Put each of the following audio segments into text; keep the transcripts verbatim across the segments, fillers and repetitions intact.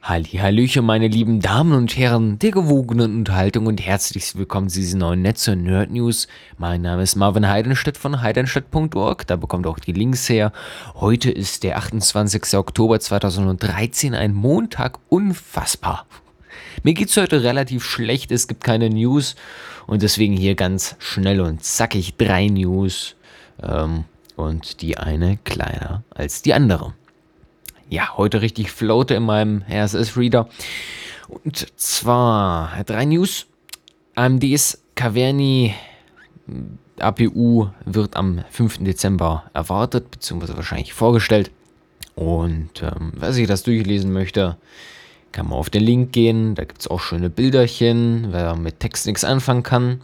Hallihallöchen, meine lieben Damen und Herren der gewogenen Unterhaltung und herzlich willkommen zu diesen neuen Netz- und Nerd-News. Mein Name ist Marvin Heidenstedt von heidenstedt punkt org, da bekommt ihr auch die Links her. Heute ist der achtundzwanzigster Oktober zweitausenddreizehn, ein Montag, unfassbar. Mir geht's heute relativ schlecht, es gibt keine News und deswegen hier ganz schnell und zackig drei News ähm, und die eine kleiner als die andere. Ja, heute richtig floate in meinem R S S-Reader. Und zwar drei News. A M Ds Caverny A P U wird am fünften Dezember erwartet, beziehungsweise wahrscheinlich vorgestellt. Und ähm, wer sich das durchlesen möchte, kann man auf den Link gehen. Da gibt es auch schöne Bilderchen, wer mit Text nichts anfangen kann.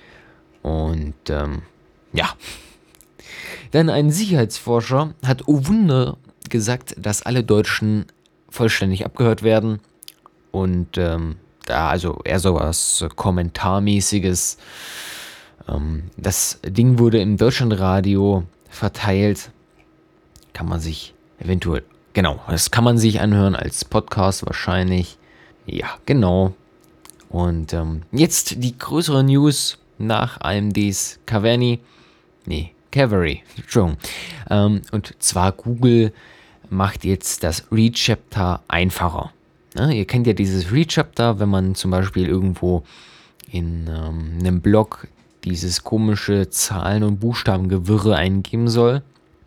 Und ähm, ja. Dann ein Sicherheitsforscher hat, oh Wunder, gesagt, dass alle Deutschen vollständig abgehört werden und ähm, da also eher so was Kommentarmäßiges. Ähm, das Ding wurde im Deutschlandradio verteilt, kann man sich eventuell, genau, das kann man sich anhören als Podcast wahrscheinlich. Ja, genau. Und ähm, jetzt die größere News nach A M Ds Caverny, nee, Cavalry, Entschuldigung. Ähm, und zwar Google macht jetzt das Read-Chapter einfacher. Ja, ihr kennt ja dieses Read-Chapter, wenn man zum Beispiel irgendwo in ähm, einem Blog dieses komische Zahlen- und Buchstabengewirre eingeben soll,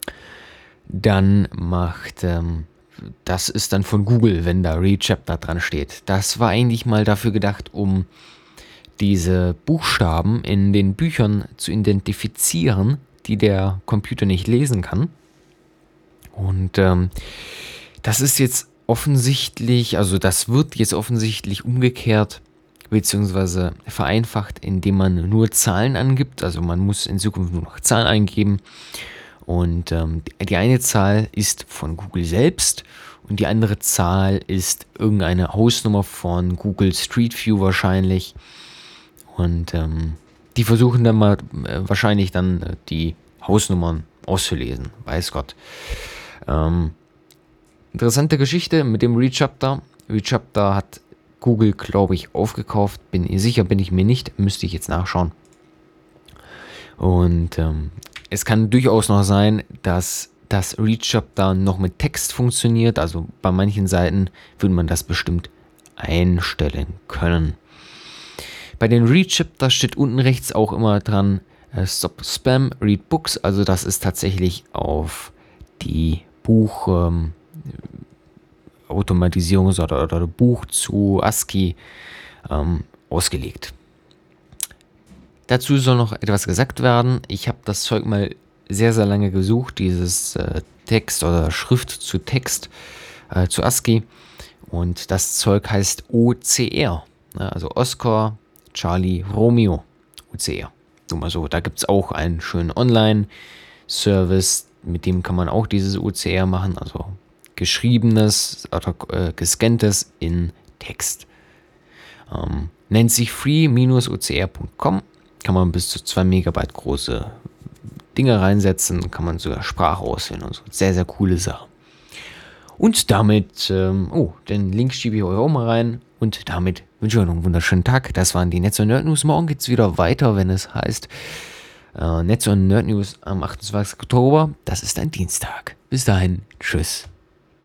dann macht, ähm, das ist dann von Google, wenn da Read-Chapter dran steht. Das war eigentlich mal dafür gedacht, um diese Buchstaben in den Büchern zu identifizieren, die der Computer nicht lesen kann. Und ähm, das ist jetzt offensichtlich, also das wird jetzt offensichtlich umgekehrt beziehungsweise vereinfacht, indem man nur Zahlen angibt. Also man muss in Zukunft nur noch Zahlen eingeben. Und ähm, die eine Zahl ist von Google selbst und die andere Zahl ist irgendeine Hausnummer von Google Street View wahrscheinlich. Und ähm, die versuchen dann mal äh, wahrscheinlich dann äh, die Hausnummern auszulesen. Weiß Gott. Ähm, interessante Geschichte mit dem Read-Chapter. Read-Chapter hat Google, glaube ich, aufgekauft. Bin sicher bin ich mir nicht. Müsste ich jetzt nachschauen. Und ähm, es kann durchaus noch sein, dass das Read-Chapter noch mit Text funktioniert. Also bei manchen Seiten würde man das bestimmt einstellen können. Bei den Read-Chapter steht unten rechts auch immer dran äh, Stop Spam, Read Books. Also das ist tatsächlich auf die Buch ähm, Automatisierung oder, oder Buch zu ASCII ähm, ausgelegt. Dazu soll noch etwas gesagt werden. Ich habe das Zeug mal sehr, sehr lange gesucht, dieses äh, Text oder Schrift zu Text äh, zu ASCII. Und das Zeug heißt O C R, ne? Also Oscar, Charlie, Romeo, O C R. Nur mal so, da gibt es auch einen schönen Online-Service, mit dem kann man auch dieses O C R machen, also geschriebenes oder äh, gescanntes in Text. Ähm, nennt sich free Bindestrich o c r punkt com, kann man bis zu zwei Megabyte große Dinge reinsetzen, kann man sogar Sprache auswählen und so. Sehr, sehr coole Sache. Und damit, ähm, oh, den Link schiebe ich euch auch mal rein. Und damit wünsche ich euch noch einen wunderschönen Tag. Das waren die Netz- und Nerd-News. Morgen geht es wieder weiter, wenn es heißt äh, Netz- und Nerd-News am achtundzwanzigsten Oktober. Das ist ein Dienstag. Bis dahin, tschüss.